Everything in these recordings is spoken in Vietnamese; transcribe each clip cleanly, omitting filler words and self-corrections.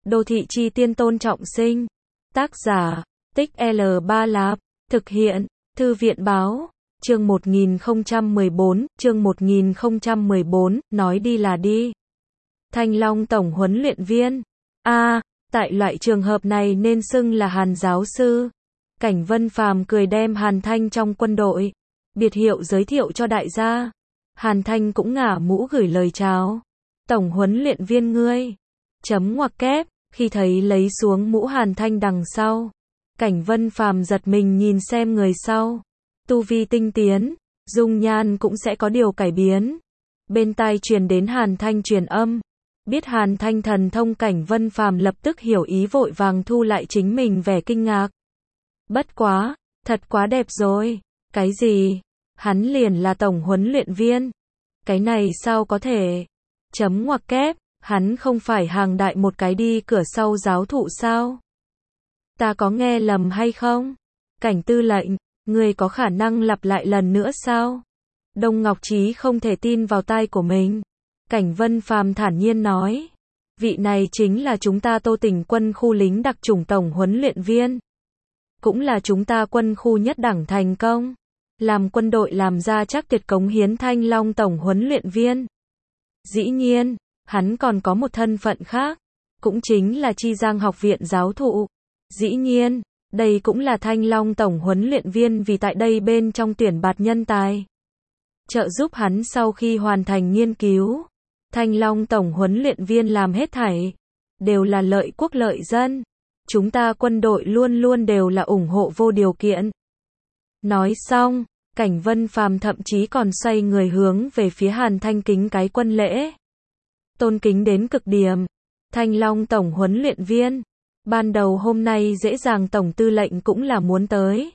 Đô thị chi tiên Tôn Trọng Sinh. Tác giả, Tích L3 Lạp. Thực hiện, Thư viện báo. Chương 1014, nói đi là đi. Thanh Long tổng huấn luyện viên. Tại loại trường hợp này nên xưng là Hàn giáo sư. Cảnh Vân Phàm cười đem Hàn Thanh trong quân đội, biệt hiệu giới thiệu cho đại gia. Hàn Thanh cũng ngả mũ gửi lời chào. Tổng huấn luyện viên ngươi. Ngoặc kép, khi thấy lấy xuống mũ Hàn Thanh đằng sau. Cảnh Vân Phàm giật mình nhìn xem người sau. Tu vi tinh tiến, dung nhan cũng sẽ có điều cải biến. Bên tai truyền đến Hàn Thanh truyền âm. Biết Hàn Thanh thần thông, Cảnh Vân Phàm lập tức hiểu ý, vội vàng thu lại chính mình vẻ kinh ngạc. Bất quá, thật quá đẹp rồi. Cái gì? Hắn liền là tổng huấn luyện viên. Cái này sao có thể? Ngoặc kép, hắn không phải hàng đại một cái đi cửa sau giáo thụ sao? Ta có nghe lầm hay không? Cảnh tư lệnh, người có khả năng lặp lại lần nữa sao? Đông Ngọc Trí không thể tin vào tai của mình. Cảnh Vân Phàm thản nhiên nói. Vị này chính là chúng ta Tô Tỉnh quân khu lính đặc chủng tổng huấn luyện viên. Cũng là chúng ta quân khu nhất đẳng thành công. Làm quân đội làm ra chắc tuyệt cống hiến Thanh Long tổng huấn luyện viên. Dĩ nhiên, hắn còn có một thân phận khác. Cũng chính là Chi Giang học viện giáo thụ. Dĩ nhiên, đây cũng là Thanh Long tổng huấn luyện viên vì tại đây bên trong tuyển bạt nhân tài. Trợ giúp hắn sau khi hoàn thành nghiên cứu. Thanh Long tổng huấn luyện viên làm hết thảy. Đều là lợi quốc lợi dân. Chúng ta quân đội luôn luôn đều là ủng hộ vô điều kiện. Nói xong, Cảnh Vân Phàm thậm chí còn xoay người hướng về phía Hàn Thanh kính cái quân lễ. Tôn kính đến cực điểm. Thanh Long tổng huấn luyện viên. Ban đầu hôm nay dễ dàng tổng tư lệnh cũng là muốn tới.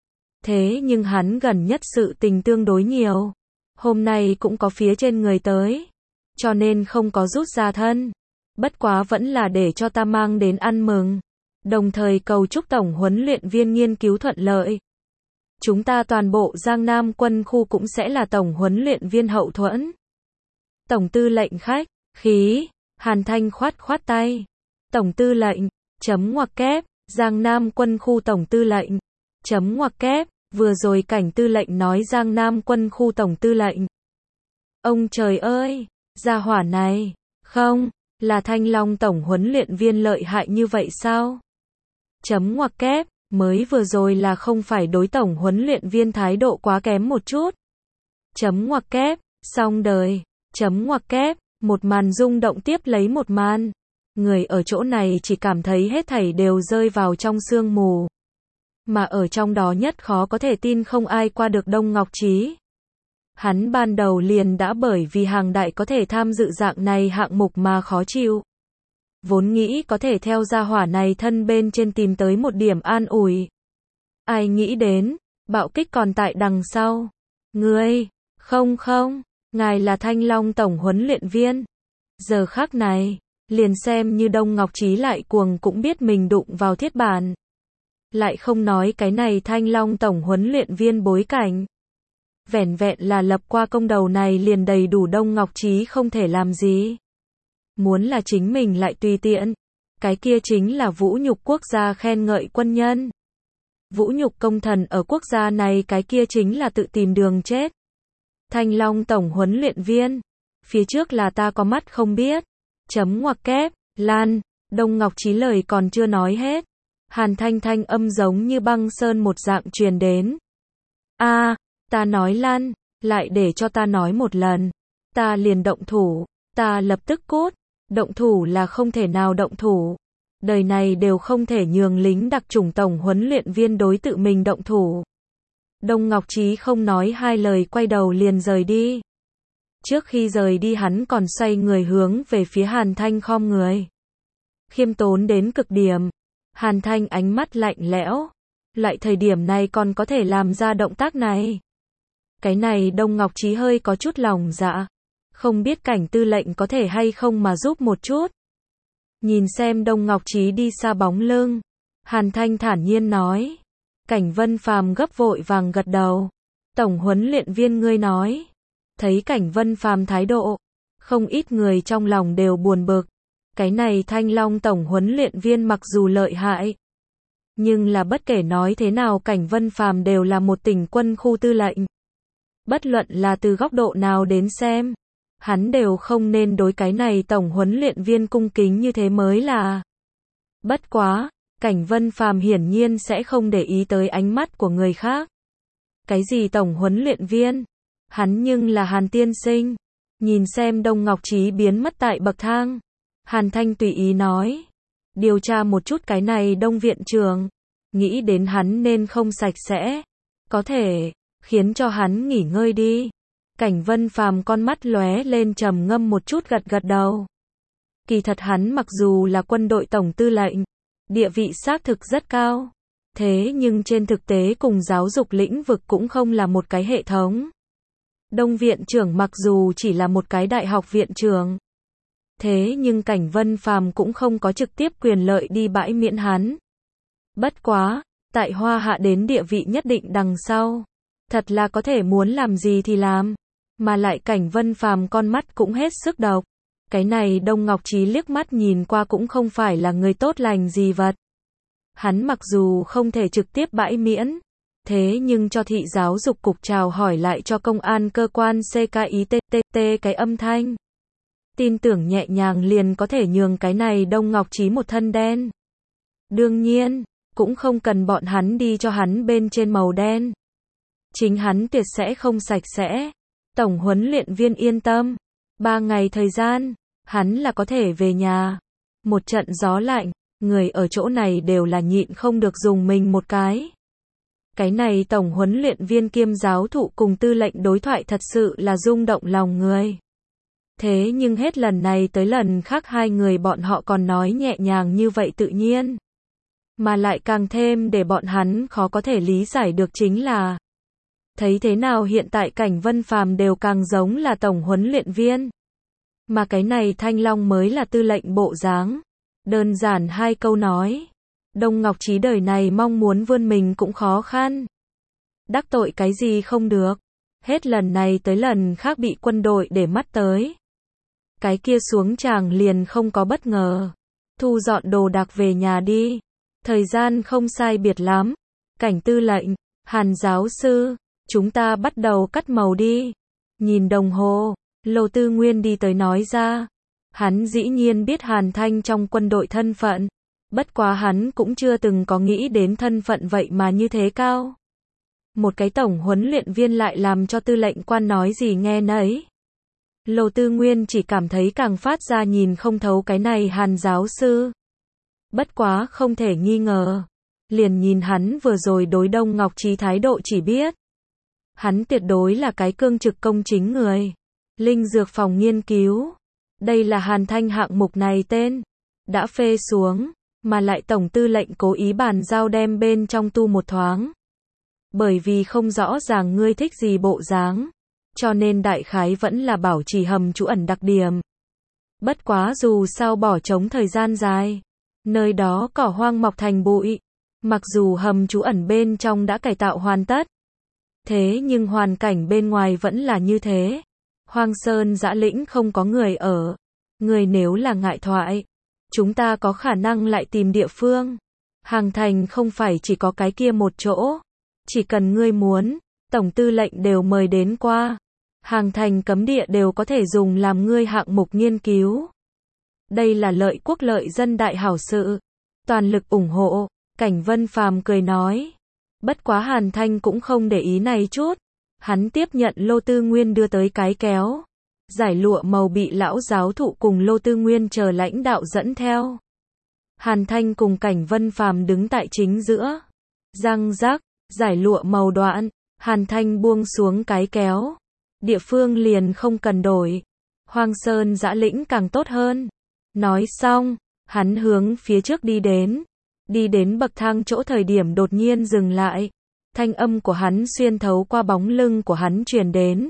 Thế nhưng hắn gần nhất sự tình tương đối nhiều. Hôm nay cũng có phía trên người tới. Cho nên không có rút ra thân. Bất quá vẫn là để cho ta mang đến ăn mừng. Đồng thời cầu chúc tổng huấn luyện viên nghiên cứu thuận lợi. Chúng ta toàn bộ Giang Nam quân khu cũng sẽ là tổng huấn luyện viên hậu thuẫn. Tổng tư lệnh khách khí. Hàn Thanh khoát tay. Tổng tư lệnh. Ngoặc kép. Giang Nam quân khu tổng tư lệnh. Ngoặc kép. Vừa rồi Cảnh tư lệnh nói Giang Nam quân khu tổng tư lệnh. Ông trời ơi, gia hỏa này, không, là Thanh Long tổng huấn luyện viên lợi hại như vậy sao? Ngoặc kép, mới vừa rồi là không phải đối tổng huấn luyện viên thái độ quá kém một chút. Ngoặc kép, xong đời. Ngoặc kép, một màn rung động tiếp lấy một màn. Người ở chỗ này chỉ cảm thấy hết thảy đều rơi vào trong sương mù. Mà ở trong đó nhất khó có thể tin không ai qua được Đông Ngọc Trí. Hắn ban đầu liền đã bởi vì hàng đại có thể tham dự dạng này hạng mục mà khó chịu. Vốn nghĩ có thể theo gia hỏa này thân bên trên tìm tới một điểm an ủi. Ai nghĩ đến, bạo kích còn tại đằng sau. Ngươi, không, ngài là Thanh Long tổng huấn luyện viên. Giờ khắc này, liền xem như Đông Ngọc Trí lại cuồng cũng biết mình đụng vào thiết bản. Lại không nói cái này Thanh Long tổng huấn luyện viên bối cảnh. Vẻn vẹn là lập qua công đầu này liền đầy đủ Đông Ngọc Trí không thể làm gì. Muốn là chính mình lại tùy tiện. Cái kia chính là vũ nhục quốc gia khen ngợi quân nhân. Vũ nhục công thần ở quốc gia này, cái kia chính là tự tìm đường chết. Thanh Long tổng huấn luyện viên. Phía trước là ta có mắt không biết. Ngoặc kép, Lan. Đông Ngọc Trí lời còn chưa nói hết. Hàn Thanh thanh âm giống như băng sơn một dạng truyền đến. Ta nói Lan, lại để cho ta nói một lần. Ta liền động thủ, ta lập tức cút. Động thủ là không thể nào động thủ. Đời này đều không thể nhường lính đặc chủng tổng huấn luyện viên đối tự mình động thủ. Đông Ngọc Trí không nói hai lời quay đầu liền rời đi. Trước khi rời đi hắn còn xoay người hướng về phía Hàn Thanh khom người. Khiêm tốn đến cực điểm. Hàn Thanh ánh mắt lạnh lẽo. Lại thời điểm này còn có thể làm ra động tác này. Cái này Đông Ngọc Trí hơi có chút lòng dạ. Không biết Cảnh tư lệnh có thể hay không mà giúp một chút. Nhìn xem Đông Ngọc Trí đi xa bóng lưng. Hàn Thanh thản nhiên nói. Cảnh Vân Phàm gấp vội vàng gật đầu. Tổng huấn luyện viên ngươi nói. Thấy Cảnh Vân Phàm thái độ. Không ít người trong lòng đều buồn bực. Cái này Thanh Long tổng huấn luyện viên mặc dù lợi hại, nhưng là bất kể nói thế nào Cảnh Vân Phàm đều là một tỉnh quân khu tư lệnh. Bất luận là từ góc độ nào đến xem, hắn đều không nên đối cái này tổng huấn luyện viên cung kính như thế mới là. Bất quá, Cảnh Vân Phàm hiển nhiên sẽ không để ý tới ánh mắt của người khác. Cái gì tổng huấn luyện viên? Hắn nhưng là Hàn tiên sinh. Nhìn xem Đông Ngọc Trí biến mất tại bậc thang. Hàn Thanh tùy ý nói. Điều tra một chút cái này Đông viện trưởng. Nghĩ đến hắn nên không sạch sẽ. Có thể, khiến cho hắn nghỉ ngơi đi. Cảnh Vân Phàm con mắt lóe lên trầm ngâm một chút gật gật đầu. Kỳ thật hắn mặc dù là quân đội tổng tư lệnh, địa vị xác thực rất cao. Thế nhưng trên thực tế cùng giáo dục lĩnh vực cũng không là một cái hệ thống. Đông viện trưởng mặc dù chỉ là một cái đại học viện trưởng. Thế nhưng Cảnh Vân Phàm cũng không có trực tiếp quyền lợi đi bãi miễn hắn. Bất quá, tại Hoa Hạ đến địa vị nhất định đằng sau. Thật là có thể muốn làm gì thì làm. Mà lại Cảnh Vân Phàm con mắt cũng hết sức độc. Cái này Đông Ngọc Trí liếc mắt nhìn qua cũng không phải là người tốt lành gì vật. Hắn mặc dù không thể trực tiếp bãi miễn, thế nhưng cho thị giáo dục cục chào hỏi lại cho công an cơ quan CKITT cái âm thanh. Tin tưởng nhẹ nhàng liền có thể nhường cái này Đông Ngọc Trí một thân đen. Đương nhiên, cũng không cần bọn hắn đi cho hắn bên trên màu đen. Chính hắn tuyệt sẽ không sạch sẽ. Tổng huấn luyện viên yên tâm. 3 ngày thời gian, hắn là có thể về nhà. Một trận gió lạnh, người ở chỗ này đều là nhịn không được dùng mình một cái. Cái này tổng huấn luyện viên kiêm giáo thụ cùng tư lệnh đối thoại thật sự là rung động lòng người. Thế nhưng hết lần này tới lần khác hai người bọn họ còn nói nhẹ nhàng như vậy tự nhiên. Mà lại càng thêm để bọn hắn khó có thể lý giải được chính là thấy thế nào hiện tại Cảnh Vân Phàm đều càng giống là tổng huấn luyện viên. Mà cái này Thanh Long mới là tư lệnh bộ dáng. Đơn giản hai câu nói. Đông Ngọc Trí đời này mong muốn vươn mình cũng khó khăn. Đắc tội cái gì không được. Hết lần này tới lần khác bị quân đội để mắt tới. Cái kia xuống tràng liền không có bất ngờ. Thu dọn đồ đạc về nhà đi. Thời gian không sai biệt lắm. Cảnh tư lệnh, Hàn giáo sư, chúng ta bắt đầu cắt màu đi. Nhìn đồng hồ, Lô Tư Nguyên đi tới nói ra. Hắn dĩ nhiên biết Hàn Thanh trong quân đội thân phận. Bất quá hắn cũng chưa từng có nghĩ đến thân phận vậy mà như thế cao. Một cái tổng huấn luyện viên lại làm cho tư lệnh quan nói gì nghe nấy. Lô Tư Nguyên chỉ cảm thấy càng phát ra nhìn không thấu cái này Hàn giáo sư. Bất quá không thể nghi ngờ. Liền nhìn hắn vừa rồi đối Đông Ngọc Trí thái độ chỉ biết. Hắn tuyệt đối là cái cương trực công chính người. Linh dược phòng nghiên cứu. Đây là Hàn Thanh hạng mục này tên. Đã phê xuống. Mà lại tổng tư lệnh cố ý bàn giao đem bên trong tu một thoáng. Bởi vì không rõ ràng ngươi thích gì bộ dáng. Cho nên đại khái vẫn là bảo trì hầm trú ẩn đặc điểm. Bất quá dù sao bỏ trống thời gian dài. Nơi đó cỏ hoang mọc thành bụi. Mặc dù hầm trú ẩn bên trong đã cải tạo hoàn tất. Thế nhưng hoàn cảnh bên ngoài vẫn là như thế. Hoang sơn dã lĩnh không có người ở. Người nếu là ngại thoại. Chúng ta có khả năng lại tìm địa phương. Hàng thành không phải chỉ có cái kia một chỗ. Chỉ cần ngươi muốn, tổng tư lệnh đều mời đến qua. Hàng thành cấm địa đều có thể dùng làm ngươi hạng mục nghiên cứu. Đây là lợi quốc lợi dân đại hảo sự. Toàn lực ủng hộ, Cảnh Vân Phàm cười nói. Bất quá Hàn Thanh cũng không để ý này chút. Hắn tiếp nhận Lô Tư Nguyên đưa tới cái kéo. Giải lụa màu bị lão giáo thụ cùng Lô Tư Nguyên chờ lãnh đạo dẫn theo. Hàn Thanh cùng Cảnh Vân Phàm đứng tại chính giữa. Răng rắc, giải lụa màu đoạn. Hàn Thanh buông xuống cái kéo. Địa phương liền không cần đổi. Hoang sơn dã lĩnh càng tốt hơn. Nói xong, hắn hướng phía trước đi đến. Đi đến bậc thang chỗ thời điểm đột nhiên dừng lại. Thanh âm của hắn xuyên thấu qua bóng lưng của hắn truyền đến.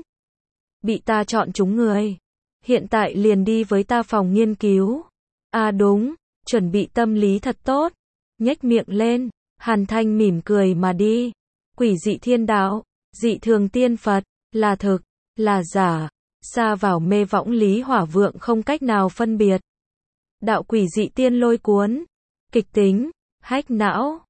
Bị ta chọn chúng người. Hiện tại liền đi với ta phòng nghiên cứu. À đúng, chuẩn bị tâm lý thật tốt. Nhếch miệng lên, Hàn Thanh mỉm cười mà đi. Quỷ dị thiên đạo, dị thường tiên Phật, là thực, là giả. Xa vào mê võng lý hỏa vượng không cách nào phân biệt. đạo quỷ dị tiên lôi cuốn, kịch tính, hack não.